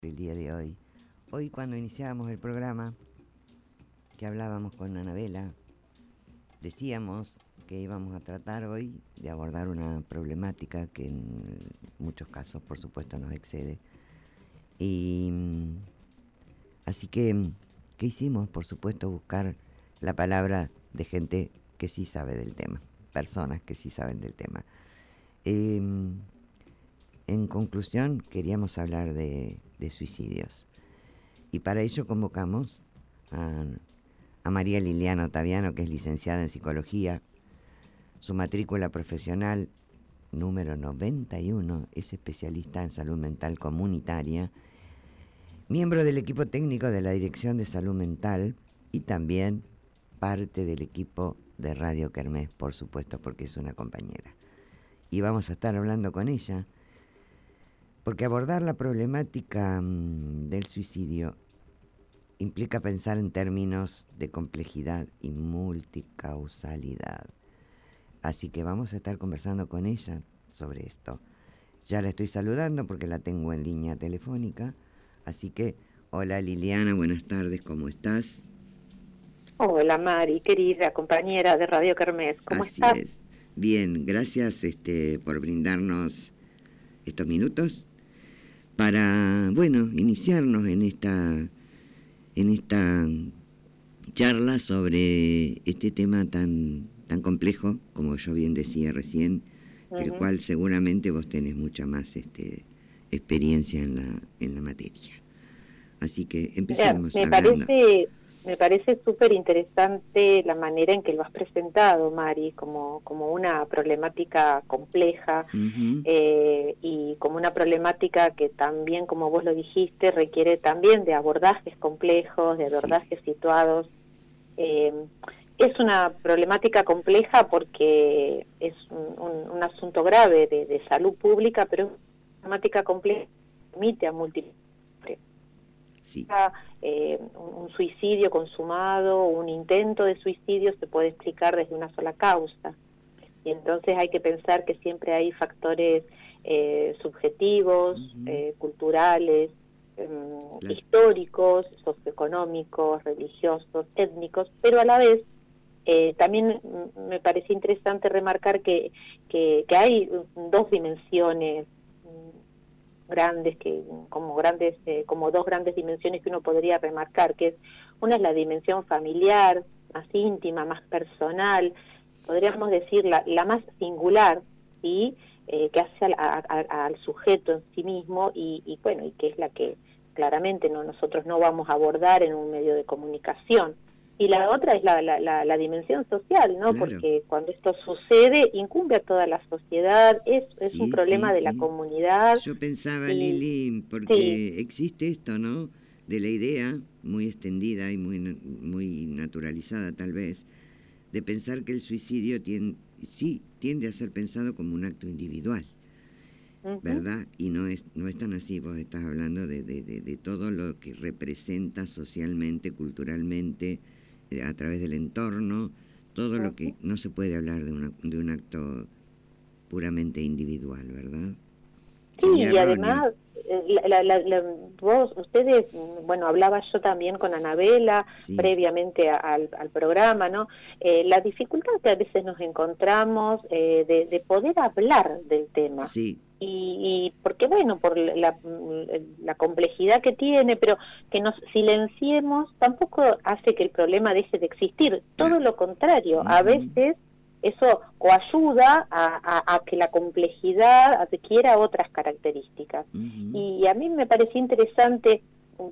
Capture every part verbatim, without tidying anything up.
El día de hoy. Hoy cuando iniciábamos el programa, que hablábamos con Anabela, decíamos que íbamos a tratar hoy de abordar una problemática que en muchos casos, por supuesto, nos excede. Y así que, ¿qué hicimos? Por supuesto, buscar la palabra de gente que sí sabe del tema, personas que sí saben del tema. Eh, en conclusión, queríamos hablar de, de suicidios. Y para ello convocamos a, a María Liliana Ottaviano, que es licenciada en Psicología. Su matrícula profesional número noventa y uno, es especialista en salud mental comunitaria, miembro del equipo técnico de la Dirección de Salud Mental y también parte del equipo de Radio Kermés, por supuesto, porque es una compañera. Y vamos a estar hablando con ella, porque abordar la problemática mmm, del suicidio implica pensar en términos de complejidad y multicausalidad. Así que vamos a estar conversando con ella sobre esto. Ya la estoy saludando porque la tengo en línea telefónica. Así que, hola Liliana, buenas tardes, ¿cómo estás? Hola Mari, querida compañera de Radio Kermés, ¿cómo Así estás? es. Bien, gracias este, por brindarnos estos minutos para, bueno, iniciarnos en esta, en esta charla sobre este tema tan, tan complejo, como yo bien decía recién, uh-huh. del cual seguramente vos tenés mucha más este, experiencia en la, en la materia. Así que empecemos me hablando. Parece, me parece súper interesante la manera en que lo has presentado, Mari, como, como una problemática compleja uh-huh. eh, y como una problemática que también, como vos lo dijiste, requiere también de abordajes complejos, de abordajes sí. situados. Eh, es una problemática compleja porque es un, un, un asunto grave de, de salud pública, pero es una problemática compleja que permite a múltiples. Sí. Eh, un, un suicidio consumado, un intento de suicidio se puede explicar desde una sola causa. Y entonces hay que pensar que siempre hay factores eh, subjetivos, uh-huh. eh, culturales, eh, claro. históricos, socioeconómicos, religiosos, étnicos, pero a la vez eh, también me parece interesante remarcar que, que, que hay dos dimensiones grandes que como grandes eh, como dos grandes dimensiones que uno podría remarcar, que es una es la dimensión familiar, más íntima, más personal, podríamos decir la, la más singular, ¿sí? eh, que hace al, a, a, al sujeto en sí mismo y, y bueno y que es la que claramente no nosotros no vamos a abordar en un medio de comunicación. Y la otra es la, la, la, la dimensión social, ¿no? Claro. Porque cuando esto sucede, incumbe a toda la sociedad, es, es sí, un problema sí, de sí. la comunidad. Yo pensaba, y, Lili, porque sí. existe esto, ¿no? De la idea, muy extendida y muy, muy naturalizada tal vez, de pensar que el suicidio tiende, sí tiende a ser pensado como un acto individual, uh-huh. ¿verdad? Y no es, no es tan así, vos estás hablando de, de, de, de todo lo que representa socialmente, culturalmente, a través del entorno, todo lo que no se puede hablar de, una, de un acto puramente individual, ¿verdad? Sí, y además, la, la, la, vos, ustedes, bueno, hablaba yo también con Anabela sí. previamente a, al, al programa, ¿no? Eh, la dificultad que a veces nos encontramos eh, de, de poder hablar del tema. Sí. Y, y porque, bueno, por la, la complejidad que tiene, pero que nos silenciemos tampoco hace que el problema deje de existir. Todo lo contrario, uh-huh. a veces eso ayuda a, a, a que la complejidad adquiera otras características. Uh-huh. Y a mí me pareció interesante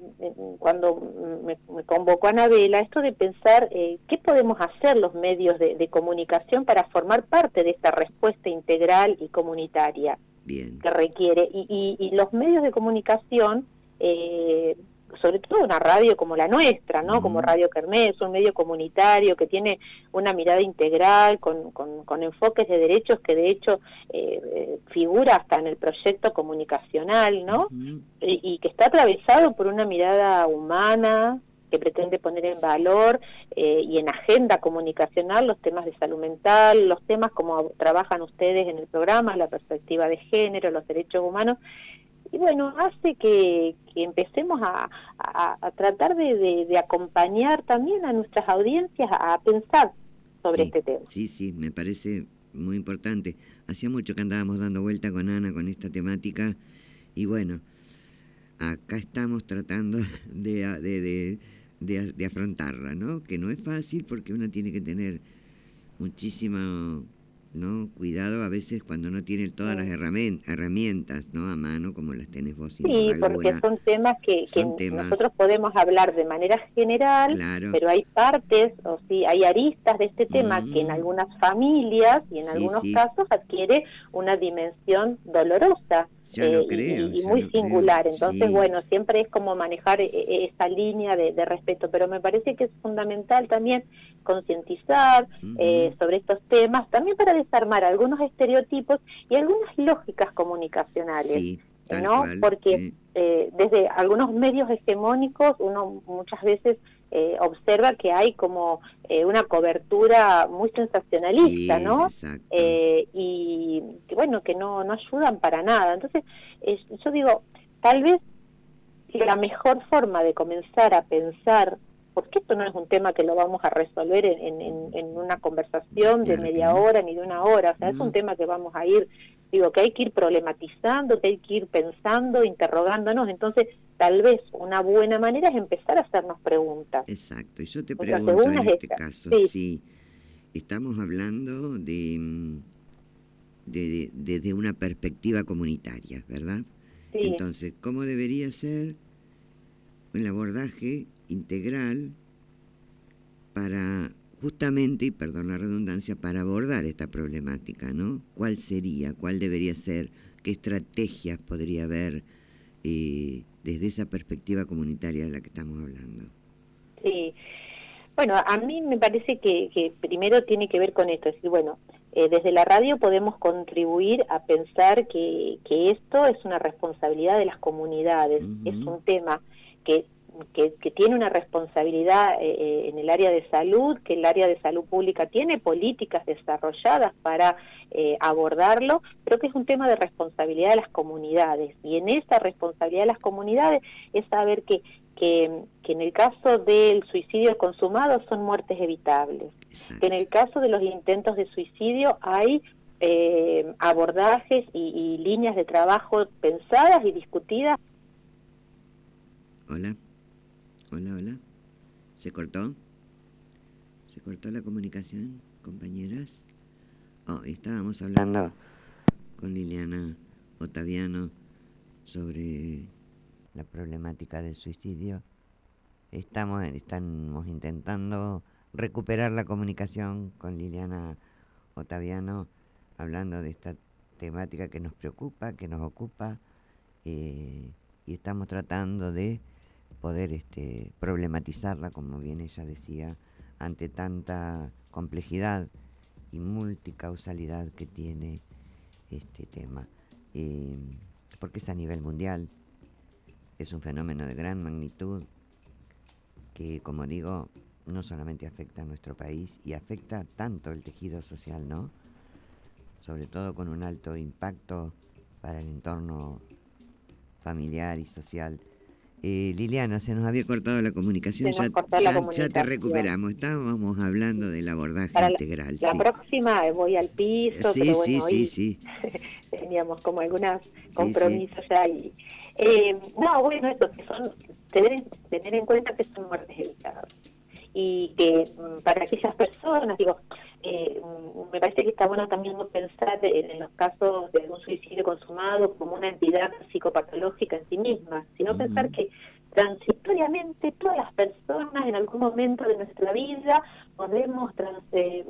cuando me, me convocó Anabela esto de pensar eh, qué podemos hacer los medios de, de comunicación para formar parte de esta respuesta integral y comunitaria. Bien. Que requiere. Y, y, y los medios de comunicación, eh, sobre todo una radio como la nuestra, ¿no? Uh-huh. Como Radio Kermés, un medio comunitario que tiene una mirada integral, con, con, con enfoques de derechos que de hecho eh, eh, figura hasta en el proyecto comunicacional, ¿no? Uh-huh. y, y que está atravesado por una mirada humana, que pretende poner en valor eh, y en agenda comunicacional los temas de salud mental, los temas como trabajan ustedes en el programa, la perspectiva de género, los derechos humanos, y bueno, hace que, que empecemos a, a, a tratar de, de, de acompañar también a nuestras audiencias a, a pensar sobre sí, este tema. Sí, sí, me parece muy importante. Hacía mucho que andábamos dando vuelta con Ana con esta temática y bueno, acá estamos tratando de, de, de, de, de afrontarla, ¿no? Que no es fácil porque uno tiene que tener muchísimo, ¿no?, cuidado a veces cuando no tiene todas las herramientas, ¿no?, a mano, como las tenés vos sin duda Sí, porque alguna. son temas que, que Son temas, nosotros podemos hablar de manera general, claro, pero hay partes, o sí, hay aristas de este tema que en mm, algunas familias y en sí, algunos sí, casos adquiere una dimensión dolorosa ya eh, lo creo, y, y ya muy lo creo, singular. Entonces, sí, bueno, siempre es como manejar e- e- esa línea de, de respeto, pero me parece que es fundamental también concientizar eh, uh-huh, sobre estos temas, también para desarmar algunos estereotipos y algunas lógicas comunicacionales, sí, tal ¿no? cual, Porque eh, eh, desde algunos medios hegemónicos uno muchas veces eh, observa que hay como eh, una cobertura muy sensacionalista, sí, ¿no? exacto, Eh, y que bueno, que no, no ayudan para nada. Entonces, eh, yo digo, tal vez la mejor forma de comenzar a pensar, porque esto no es un tema que lo vamos a resolver en, en, en una conversación de claro que media no, hora ni de una hora, o sea, es un no, tema que vamos a ir, digo, que hay que ir problematizando, que hay que ir pensando, interrogándonos, entonces tal vez una buena manera es empezar a hacernos preguntas. exacto. Y yo te Entonces, pregunto una en es este esta, caso, sí, si estamos hablando de, de, de, de una perspectiva comunitaria, ¿verdad? sí. Entonces, ¿cómo debería ser el abordaje integral para, justamente, y perdón la redundancia, para abordar esta problemática, ¿no? ¿Cuál sería, cuál debería ser, qué estrategias podría haber eh, desde esa perspectiva comunitaria de la que estamos hablando? Sí, bueno, a mí me parece que, que primero tiene que ver con esto, es decir, bueno, eh, desde la radio podemos contribuir a pensar que, que esto es una responsabilidad de las comunidades, es Uh-huh. un tema que, que, que tiene una responsabilidad eh, en el área de salud, que el área de salud pública tiene políticas desarrolladas para eh, abordarlo, pero que es un tema de responsabilidad de las comunidades, y en esa responsabilidad de las comunidades es saber que Que, que en el caso del suicidio consumado son muertes evitables, que en Exacto. el caso de los intentos de suicidio hay eh, abordajes y, y líneas de trabajo pensadas y discutidas. Hola, hola, hola. ¿Se cortó? ¿Se cortó la comunicación, compañeras? Oh, estábamos hablando con Liliana Ottaviano sobre la problemática del suicidio. Estamos, estamos intentando recuperar la comunicación con Liliana Ottaviano, hablando de esta temática que nos preocupa, que nos ocupa, eh, y estamos tratando de poder este, problematizarla, como bien ella decía, ante tanta complejidad y multicausalidad que tiene este tema, eh, porque es a nivel mundial, es un fenómeno de gran magnitud que, como digo, no solamente afecta a nuestro país y afecta tanto el tejido social, ¿no? Sobre todo con un alto impacto para el entorno familiar y social. Eh, Liliana, se nos había cortado la comunicación, Se ya, nos cortó la ya, ya te comunicación. recuperamos. Estábamos hablando del abordaje Para la, integral, la sí. próxima eh, voy al Eh, piso, Sí, pero sí, bueno, sí, hoy sí, teníamos como algunos sí, sí. compromisos ya ahí. Eh, no, bueno, eso, que son, tener, tener en cuenta que son muertes evitadas. Y que mm, para aquellas personas, digo, eh, mm, me parece que está bueno también no pensar en, en los casos de un suicidio consumado como una entidad psicopatológica en sí misma, sino pensar Uh-huh. que transitoriamente todas las personas en algún momento de nuestra vida podemos trans, eh,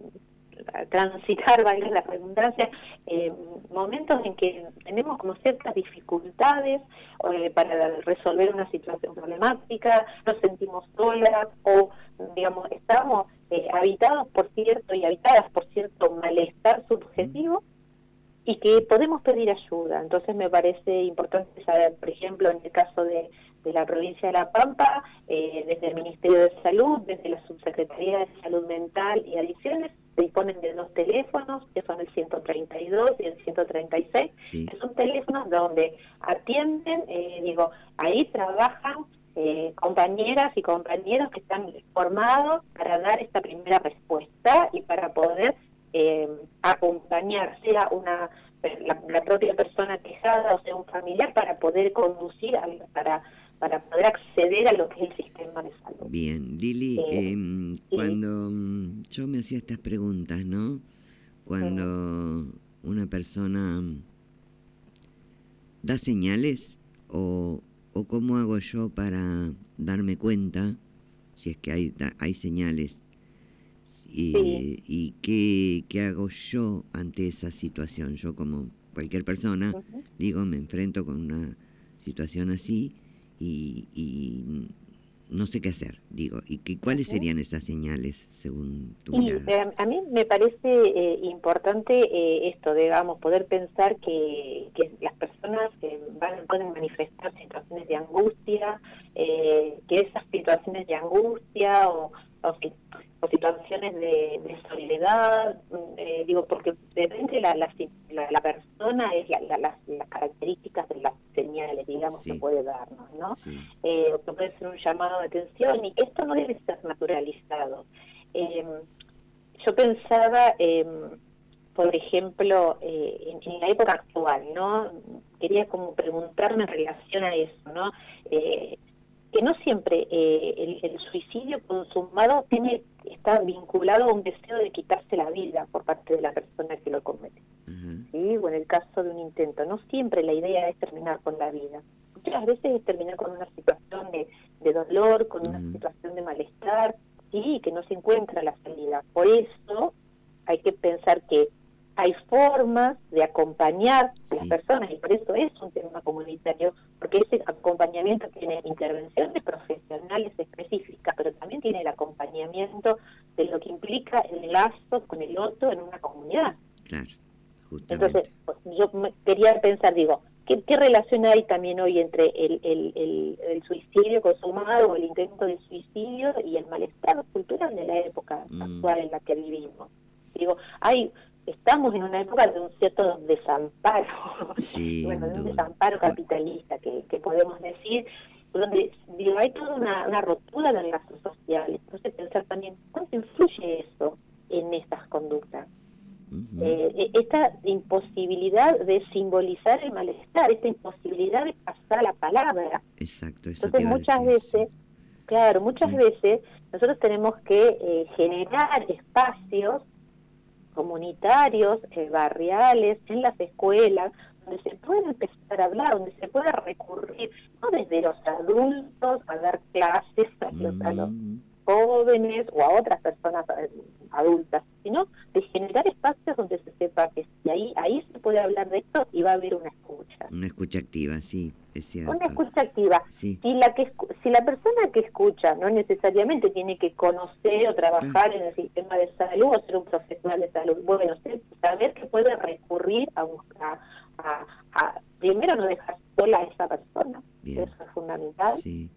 transitar, valga la redundancia, eh, momentos en que tenemos como ciertas dificultades eh, para resolver una situación problemática, nos sentimos solas o, digamos, estamos eh, habitados por cierto y habitadas por cierto malestar subjetivo y que podemos pedir ayuda. Entonces me parece importante saber, por ejemplo, en el caso de, de la provincia de La Pampa, eh, desde el Ministerio de Salud, desde la Subsecretaría de Salud Mental y Adicciones, se disponen de dos teléfonos, que son el ciento treinta y dos y el ciento treinta y seis, Sí. que son teléfonos donde atienden, eh, digo, ahí trabajan eh, compañeras y compañeros que están formados para dar esta primera respuesta y para poder eh, acompañar, sea una la, la propia persona quejada o sea un familiar, para poder conducir, a, para para poder acceder a lo que es el sistema de salud. Bien, Lili, Eh, eh, sí. cuando mm, yo me hacía estas preguntas, ¿no? Cuando mm. una persona da señales, o, o cómo hago yo para darme cuenta, si es que hay, hay señales, y, sí. y qué, qué hago yo ante esa situación. Yo, como cualquier persona, uh-huh. digo, me enfrento con una situación así, y, y no sé qué hacer, digo, y que, ¿cuáles uh-huh. serían esas señales según tu y, mirada? Eh, a mí me parece eh, importante eh, esto, digamos, poder pensar que, que las personas eh, van, pueden manifestar situaciones de angustia, eh, que esas situaciones de angustia o, o, o situaciones de, de soledad, eh, digo, porque depende la, la, la, la persona, es la, la, las, las características de las señales, digamos, sí. que puede darnos, ¿no? Sí. Eh, que puede ser un llamado de atención, y que esto no debe ser naturalizado. Eh, yo pensaba, eh, por ejemplo, eh, en, en la época actual, ¿no? Quería como preguntarme en relación a eso, ¿no? Eh, que no siempre eh, el, el suicidio consumado tiene está vinculado a un deseo de quitarse la vida por parte de la persona que lo comete. Uh-huh. ¿Sí? O en el caso de un intento, no siempre la idea es terminar con la vida. Muchas veces es terminar con una situación de, de dolor, con uh-huh. una situación de malestar, sí, que no se encuentra la salida. Por eso hay que pensar que hay formas de acompañar sí. a las personas, y por eso es un tema comunitario, porque ese acompañamiento tiene intervenciones profesionales específicas, pero también tiene el acompañamiento de lo que implica el lazo con el otro en una comunidad. Claro, justamente. Entonces, pues, yo me quería pensar, digo, ¿qué, qué relación hay también hoy entre el, el, el, el suicidio consumado o el intento de suicidio y el malestar cultural de la época mm. actual en la que vivimos? Digo, hay... Estamos en una época de un cierto desamparo, sí, bueno, de un desamparo capitalista, que, que podemos decir, donde digo, hay toda una, una rotura de lazos sociales. Entonces pensar también, ¿cuánto influye eso en estas conductas? Uh-huh. Eh, esta imposibilidad de simbolizar el malestar, esta imposibilidad de pasar la palabra. Exacto, eso Entonces te iba muchas a decir, veces, sí. claro, muchas sí. veces nosotros tenemos que eh, generar espacios comunitarios, eh, barriales, en las escuelas, donde se puede empezar a hablar, donde se puede recurrir, no desde los adultos a dar clases a los, mm. a los jóvenes o a otras personas adultas, sino de generar espacios donde se sepa que si ahí, ahí se puede hablar de esto y va a haber una escucha. Una escucha activa, sí, es cierto. Una escucha activa. Sí. Si la que si la persona que escucha no necesariamente tiene que conocer o trabajar ah. en el sistema de salud o ser un profesional de salud, bueno, saber que puede recurrir a buscar, a, a primero no dejar sola a esa persona, Bien. Eso es fundamental. Sí.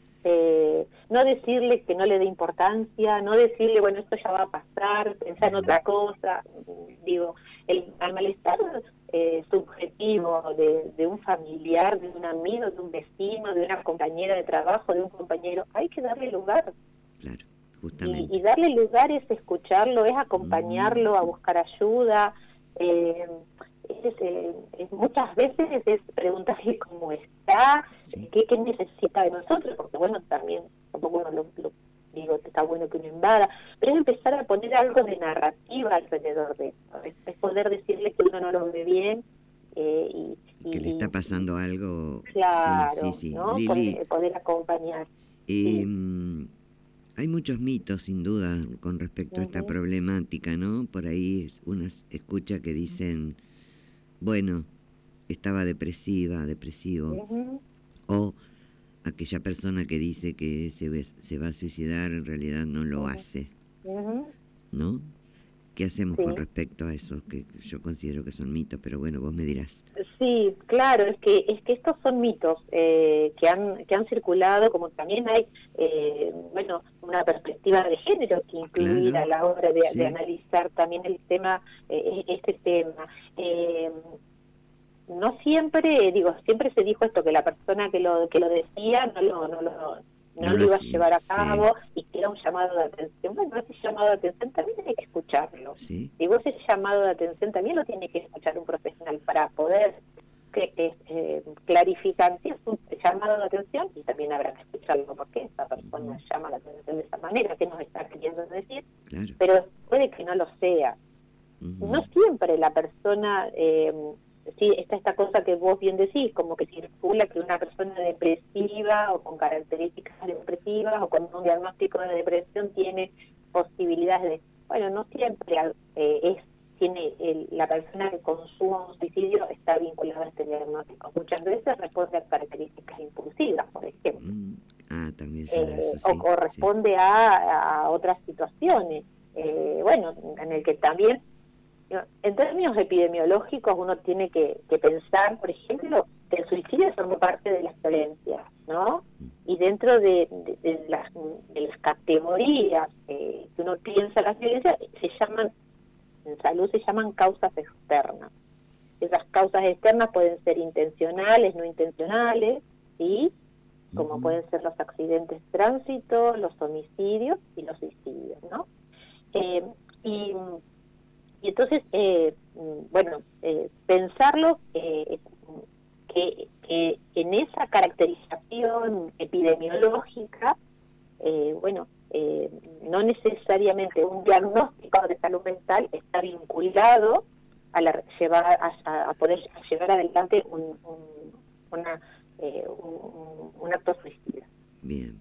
Eh, no decirle que no le dé importancia, no decirle, bueno, esto ya va a pasar, pensar en otra cosa. Digo, el, el malestar eh, subjetivo de, de un familiar, de un amigo, de un vecino, de una compañera de trabajo, de un compañero, hay que darle lugar. Claro, justamente. Y, y darle lugar es escucharlo, es acompañarlo mm. a buscar ayuda. Eh, Es, eh, es, muchas veces es preguntarle cómo está, sí. qué, qué necesita de nosotros, porque bueno, también tampoco uno lo, lo digo que está bueno que uno invada, pero es empezar a poner algo de narrativa alrededor de eso, es, es poder decirle que uno no lo ve bien eh, y, y que le está pasando y, algo. Claro, sí, sí, sí. ¿no? Lili, poder, poder acompañar. Eh, sí. Hay muchos mitos, sin duda, con respecto uh-huh. a esta problemática, ¿no? Por ahí uno escucha que dicen, bueno, estaba depresiva, depresivo, uh-huh. o aquella persona que dice que se, ve, se va a suicidar, en realidad no lo uh-huh. hace, uh-huh. ¿no? ¿Qué hacemos sí. con respecto a eso? Que yo considero que son mitos, pero bueno, vos me dirás. Sí, claro, es que es que estos son mitos eh, que han que han circulado, como también hay, eh, bueno, una perspectiva de género que incluir claro. a la hora de, sí. de analizar también el tema, eh, este tema. Eh, no siempre, digo, siempre se dijo esto, que la persona que lo que lo decía no lo, no lo, no No lo lo iba a sé, llevar a sí. cabo y que era un llamado de atención. Bueno, ese llamado de atención también hay que escucharlo. Sí. Digo, ese llamado de atención también lo tiene que escuchar un profesional para poder que, que, eh, clarificar si es un llamado de atención, y también habrá que escucharlo porque esa persona Uh-huh. llama la atención de esa manera, qué nos está queriendo decir, Claro. pero puede que no lo sea. Uh-huh. No siempre la persona, eh, sí, está esta cosa que vos bien decís, como que circula que una persona depresiva o con características depresivas o con un diagnóstico de depresión tiene posibilidades de, bueno, no siempre eh, es tiene el, la persona que consuma un suicidio está vinculada a este diagnóstico. Muchas veces responde a características impulsivas, por ejemplo. Mm. Ah, también se da Eh, eso, sí. o corresponde sí. a, a otras situaciones, eh, bueno, en el que también, en términos epidemiológicos, uno tiene que, que pensar, por ejemplo, que el suicidio forma parte de las violencias, ¿no? Y dentro de, de, de, las, de las categorías eh, que uno piensa las violencias, se llaman, en salud se llaman causas externas. Esas causas externas pueden ser intencionales, no intencionales, ¿sí? Como uh-huh. pueden ser los accidentes de tránsito, los homicidios y los suicidios, ¿no? Eh, y, y entonces, eh, bueno, eh, pensarlo eh, que, que en esa caracterización epidemiológica, eh, bueno, eh, no necesariamente un diagnóstico de salud mental está vinculado a, la, llevar, a, a poder llevar adelante un, un, una, eh, un, un acto suicida. Bien.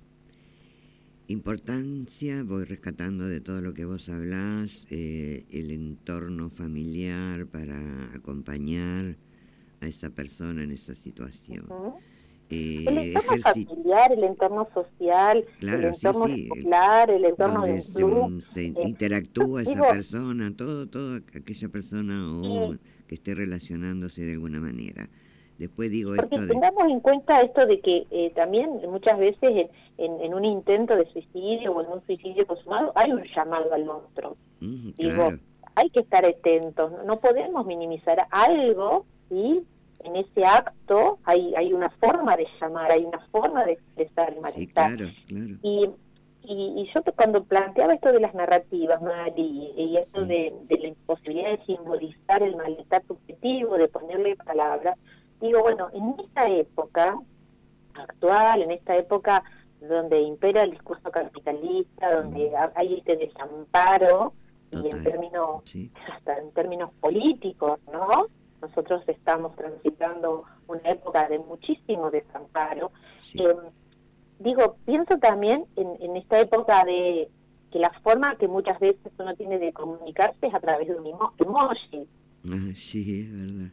Importancia, voy rescatando de todo lo que vos hablás, eh, el entorno familiar para acompañar a esa persona en esa situación. Uh-huh. Eh, el entorno ejerci- familiar, el entorno social, claro, el entorno sí, sí, escolar, el entorno donde del se, club. se eh, interactúa esa digo, persona, todo, todo aquella persona o y, que esté relacionándose de alguna manera. Después digo porque esto de... tengamos en cuenta esto de que eh, también muchas veces en, en, en un intento de suicidio o en un suicidio consumado hay un llamado al otro. Mm, Digo, claro. hay que estar atentos, no, no podemos minimizar algo, ¿sí? En ese acto hay hay una forma de llamar, hay una forma de expresar el malestar. Sí, claro, claro. Y, y, y yo cuando planteaba esto de las narrativas, Mari, y esto Sí. de, de la imposibilidad de simbolizar el malestar subjetivo, de ponerle palabras, digo, bueno, en esta época actual, en esta época donde impera el discurso capitalista, donde Mm. hay este desamparo, Total. y en términos, sí. hasta en términos políticos, ¿no? Nosotros estamos transitando una época de muchísimo desamparo. Sí. Eh, digo, pienso también en, en esta época de que la forma que muchas veces uno tiene de comunicarse es a través de un emo- emoji. Ah, sí, es verdad.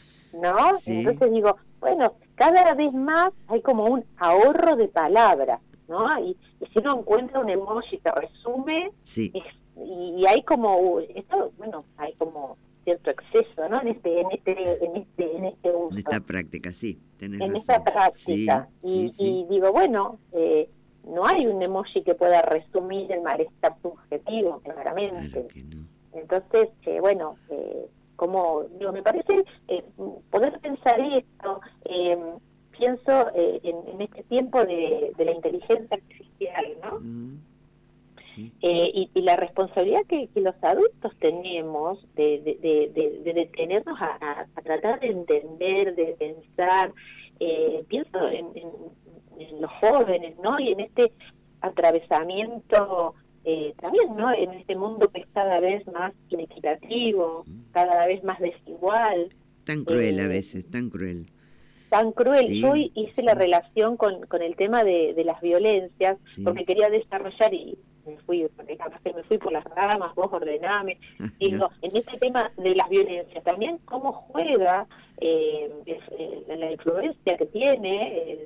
¿No? Sí. Entonces digo, bueno, cada vez más hay como un ahorro de palabras, ¿no? Y, y si uno encuentra un emoji que resume, Sí. es, y, y hay como, esto, bueno, hay como cierto exceso, ¿no? En este, en este, en este, en este uso. En esta práctica, sí, tenés En razón. esta práctica. Sí, y, sí, sí. y digo, bueno, eh, no hay un emoji que pueda resumir el malestar subjetivo, claramente. Claro que no. Entonces, eh, bueno, eh, como digo, me parece eh, poder pensar esto, eh, pienso eh, en, en este tiempo de, de la inteligencia artificial, ¿no? Uh-huh. Sí. Eh, y, y la responsabilidad que, que los adultos tenemos de, de, de, de, de detenernos a, a, a tratar de entender, de pensar, eh, pienso en, en, en los jóvenes, ¿no? Y en este atravesamiento eh, también, ¿no? En este mundo que es cada vez más inequitativo, cada vez más desigual. Tan cruel eh, a veces, tan cruel. Tan cruel. Sí, Yo hice sí. la relación con, con el tema de, de las violencias, Sí. porque quería desarrollar y me fui, porque capaz que me fui por las ramas, vos ordename. Digo, No. en este tema de las violencias, también cómo juega eh, es, eh, la influencia que tiene eh,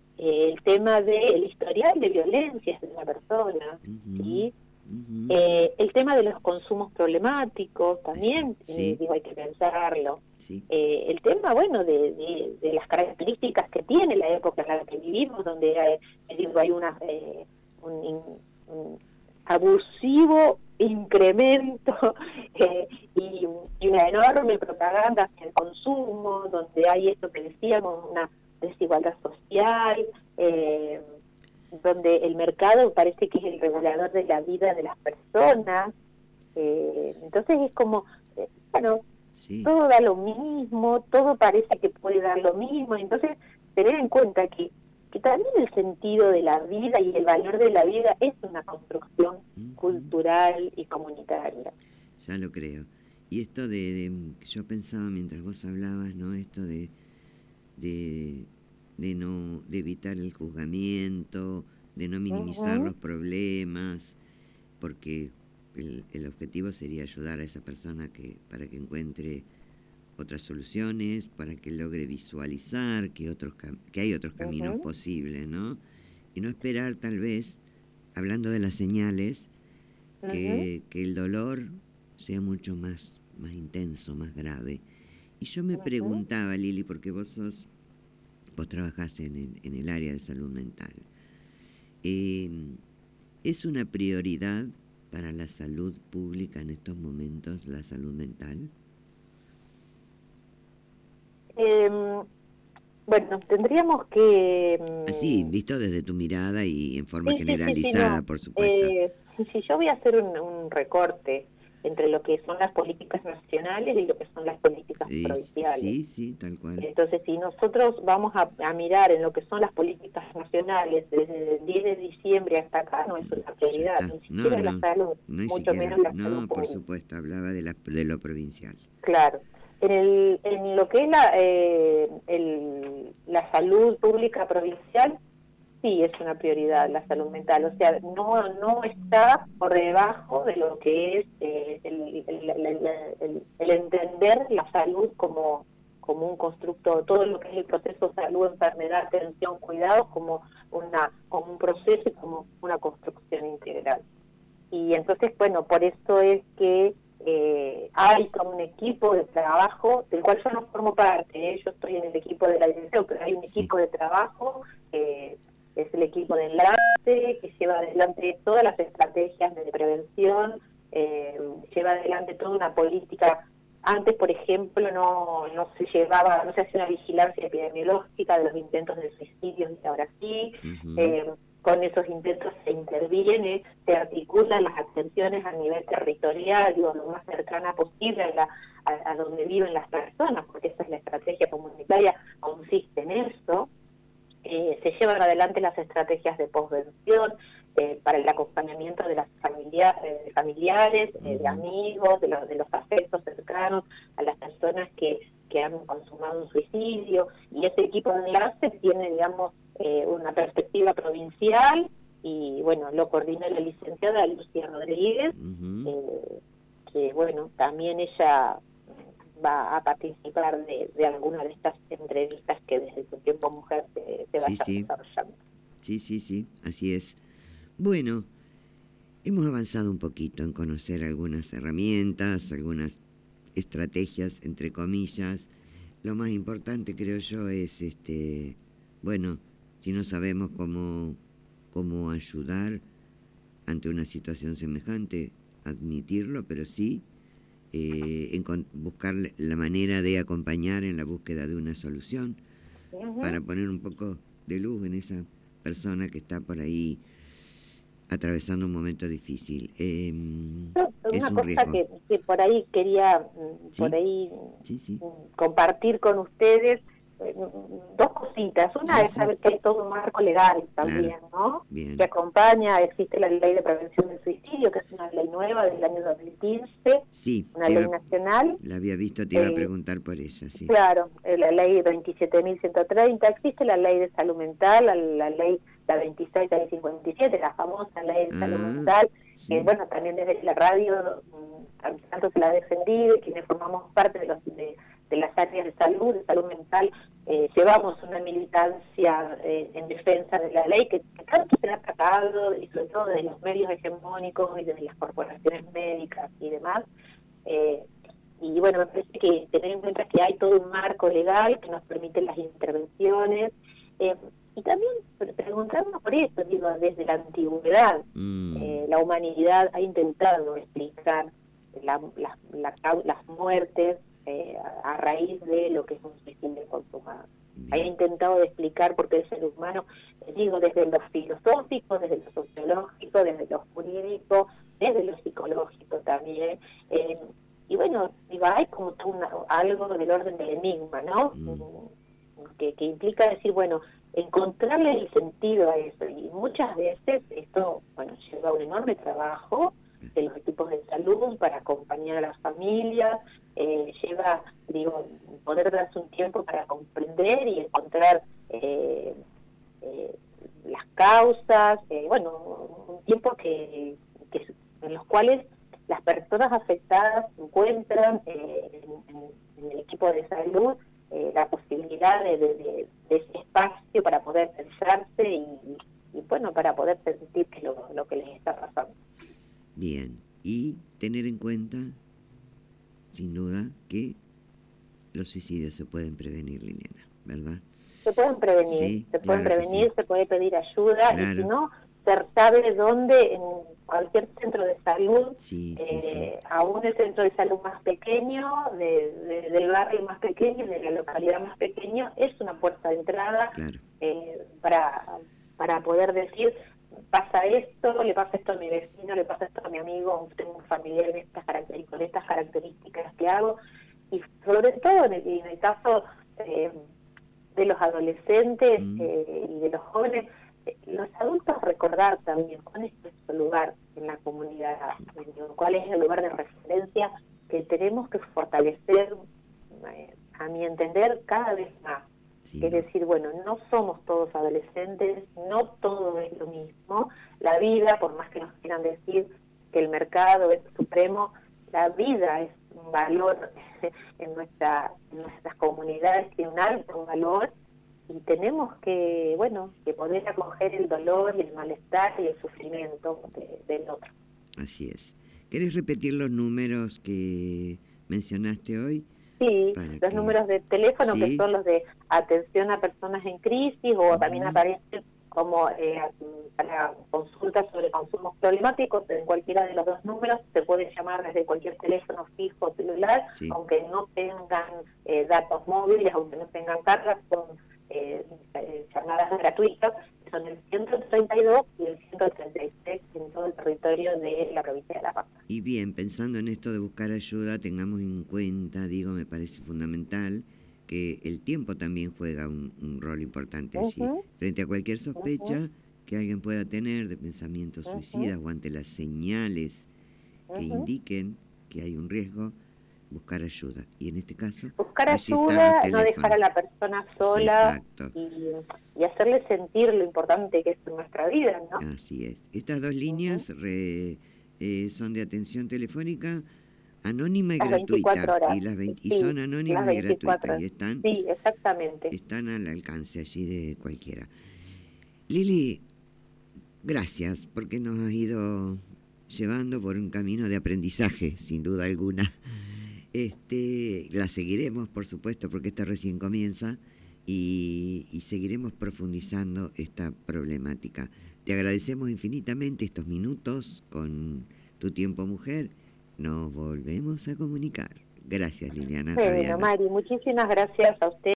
el tema del historial de violencias de una persona, Uh-huh. ¿sí? Uh-huh. Eh, el tema de los consumos problemáticos también, Exacto, sí. eh, digo, hay que pensarlo. Sí. Eh, el tema, bueno, de, de, de las características que tiene la época en la que vivimos, donde hay, digo, hay una, eh, un, un abusivo incremento eh, y, y una enorme propaganda hacia el consumo, donde hay esto que decíamos, una desigualdad social, eh, donde el mercado parece que es el regulador de la vida de las personas. Eh, entonces es como, eh, bueno, sí. todo da lo mismo, todo parece que puede dar lo mismo, entonces tener en cuenta que, que también el sentido de la vida y el valor de la vida es una construcción uh-huh. cultural y comunitaria. Ya lo creo. Y esto de, de, yo pensaba mientras vos hablabas, ¿no? Esto de, de, de no, de evitar el juzgamiento, de no minimizar uh-huh. los problemas, porque el, el objetivo sería ayudar a esa persona que para que encuentre otras soluciones, para que logre visualizar que otros que hay otros caminos uh-huh. posibles, ¿no? Y no esperar tal vez, hablando de las señales, uh-huh. que, que el dolor sea mucho más, más intenso, más grave. Y yo me uh-huh. preguntaba, Lili, porque vos sos, vos trabajás en el, en el área de salud mental. Eh, ¿Es una prioridad para la salud pública en estos momentos la salud mental? Eh, bueno, tendríamos que... Así, visto desde tu mirada y en forma sí, generalizada, sí, sí, no. por supuesto. Eh, si yo voy a hacer un, un recorte entre lo que son las políticas nacionales y lo que son las políticas eh, provinciales. Sí, sí, tal cual. Entonces, si nosotros vamos a, a mirar en lo que son las políticas nacionales desde el diez de diciembre hasta acá, no es una prioridad, ni siquiera no, la no, salud, no mucho siquiera, menos la no, salud por pública. supuesto, hablaba de, la, de lo provincial. Claro. En, el, en lo que es la, eh, el, la salud pública provincial, sí es una prioridad la salud mental, o sea, no no está por debajo de lo que es eh, el, el, el, el, el entender la salud como, como un constructo, todo lo que es el proceso salud, enfermedad, atención, cuidados, como, una, como un proceso y como una construcción integral. Y entonces, bueno, por eso es que eh, hay como un equipo de trabajo, del cual yo no formo parte, ¿eh? Yo estoy en el equipo de la dirección, pero hay un sí. equipo de trabajo eh, es el equipo de enlace, que lleva adelante todas las estrategias de prevención, eh, lleva adelante toda una política. Antes, por ejemplo, no no se llevaba, no se hacía una vigilancia epidemiológica de los intentos de suicidio, y ahora sí. Uh-huh. Eh, con esos intentos se interviene, se articulan las atenciones a nivel territorial, digo, lo más cercana posible a, la, a, a donde viven las personas, porque esa es la estrategia comunitaria, consiste en eso. Eh, se llevan adelante las estrategias de posvención eh, para el acompañamiento de las familia, eh, familiares, eh, de amigos, de los, de los afectos cercanos a las personas que, que han consumado un suicidio, y ese equipo de enlace tiene, digamos, eh, una perspectiva provincial, y bueno, lo coordina la licenciada Lucía Rodríguez, uh-huh. eh, que bueno, también ella va a participar de, de alguna de estas entrevistas que desde su tiempo mujer se, se sí, vaya sí. desarrollando. Sí, sí, sí, así es. Bueno, hemos avanzado un poquito en conocer algunas herramientas, algunas estrategias, entre comillas. Lo más importante, creo yo, es, este, bueno, si no sabemos cómo, cómo ayudar ante una situación semejante, admitirlo, pero sí Eh, en buscar la manera de acompañar en la búsqueda de una solución, uh-huh. para poner un poco de luz en esa persona que está por ahí atravesando un momento difícil. Eh, no, es una un cosa riesgo. que, que por ahí quería ¿Sí? por ahí sí, sí. compartir con ustedes, dos cositas. Una sí, es sí. saber que hay todo un marco legal también, claro. ¿no? Bien. Que acompaña, existe la Ley de Prevención del Suicidio, que es una ley nueva del año dos mil quince, Sí, una ley iba, nacional. La había visto, te iba eh, a preguntar por ella, sí. Claro, la ley veintisiete mil ciento treinta, existe la ley de salud mental, la, la ley la veintiséis mil cincuenta y siete, la famosa ley de ah, salud mental, sí. que bueno, también desde la radio tanto se la ha defendido, y quienes formamos parte de, los, de, de las áreas de salud, de salud mental, eh, llevamos una militancia eh, en defensa de la ley que, que tanto se ha atacado, y sobre todo desde los medios hegemónicos y desde las corporaciones médicas y demás. Eh, y bueno, me parece que tener en cuenta que hay todo un marco legal que nos permite las intervenciones, eh, y también preguntarnos por eso, digo, desde la antigüedad, mm. eh, la humanidad ha intentado explicar la, la, la, las muertes eh, a, a raíz de lo que es un suicidio consumado. Ha intentado explicar por qué el ser humano, digo, desde lo filosófico, desde lo sociológico, desde lo jurídico, desde lo psicológico también. Eh, y bueno, digo, hay como una, algo del orden del enigma, ¿no? Mm. Que, que implica decir, bueno, encontrarle el sentido a eso. Y muchas veces esto, bueno, lleva un enorme trabajo de los equipos de salud para acompañar a las familias, eh, lleva, digo, poder darse un tiempo para comprender y encontrar eh, eh, las causas, eh, bueno, un tiempo que, que en los cuales las personas afectadas encuentran eh, en, en el equipo de salud eh, la posibilidad de, de, de, de ese espacio para poder pensarse y, y bueno, para poder sentir que lo, lo que les está pasando. Bien, y tener en cuenta, sin duda, que los suicidios se pueden prevenir, Liliana, ¿verdad? Se pueden prevenir, Sí, se pueden claro prevenir, sí. se puede pedir ayuda, Claro. y si no, se sabe dónde, en cualquier centro de salud, sí, eh, sí, sí. aún el centro de salud más pequeño, de, de, del barrio más pequeño, de la localidad más pequeño, es una puerta de entrada Claro. eh, para, para poder decir, pasa esto, le pasa esto a mi vecino, le pasa esto a mi amigo, tengo un familiar en estas características, con estas características que hago, y sobre todo en el, en el caso eh, de los adolescentes mm. eh, y de los jóvenes, eh, los adultos recordar también cuál es nuestro lugar en la comunidad, cuál es el lugar de referencia que tenemos que fortalecer, eh, a mi entender, cada vez más. Sí, es decir, bueno, no somos todos adolescentes, no todo es lo mismo. La vida, por más que nos quieran decir que el mercado es supremo, la vida es un valor en, nuestra, en nuestras comunidades, tiene un alto valor, y tenemos que, bueno, que poder acoger el dolor y el malestar y el sufrimiento de, del otro. Así es. ¿Querés repetir los números que mencionaste hoy? Sí, los que... números de teléfono, ¿sí?, que son los de atención a personas en crisis, o uh-huh. también aparecen como eh, para consultas sobre consumos problemáticos. En cualquiera de los dos números se puede llamar desde cualquier teléfono fijo o celular, sí. aunque no tengan eh, datos móviles, aunque no tengan cargas, son eh, llamadas gratuitas, son el ciento treinta y dos y el ciento treinta y seis en todo el territorio de la provincia de La Pampa. Y bien, pensando en esto de buscar ayuda, tengamos en cuenta, digo, me parece fundamental, que el tiempo también juega un, un rol importante allí. Uh-huh. Frente a cualquier sospecha uh-huh. que alguien pueda tener de pensamientos uh-huh. suicidas, o ante las señales uh-huh. que indiquen que hay un riesgo, buscar ayuda. Y en este caso, buscar ayuda, no dejar a la persona sola, sí, y, y hacerle sentir lo importante que es en nuestra vida, ¿no? Así es. Estas dos líneas uh-huh. re, eh, son de atención telefónica anónima y las gratuita. Horas. Y, las veinte, sí, y son anónimas y gratuitas. Y están, sí, exactamente. Están al alcance allí de cualquiera. Lili, gracias, porque nos has ido llevando por un camino de aprendizaje, sin duda alguna. Este, la seguiremos, por supuesto, porque esta recién comienza, y, y seguiremos profundizando esta problemática. Te agradecemos infinitamente estos minutos con Tu Tiempo Mujer. Nos volvemos a comunicar. Gracias, Liliana. Bueno, Mari, muchísimas gracias a usted.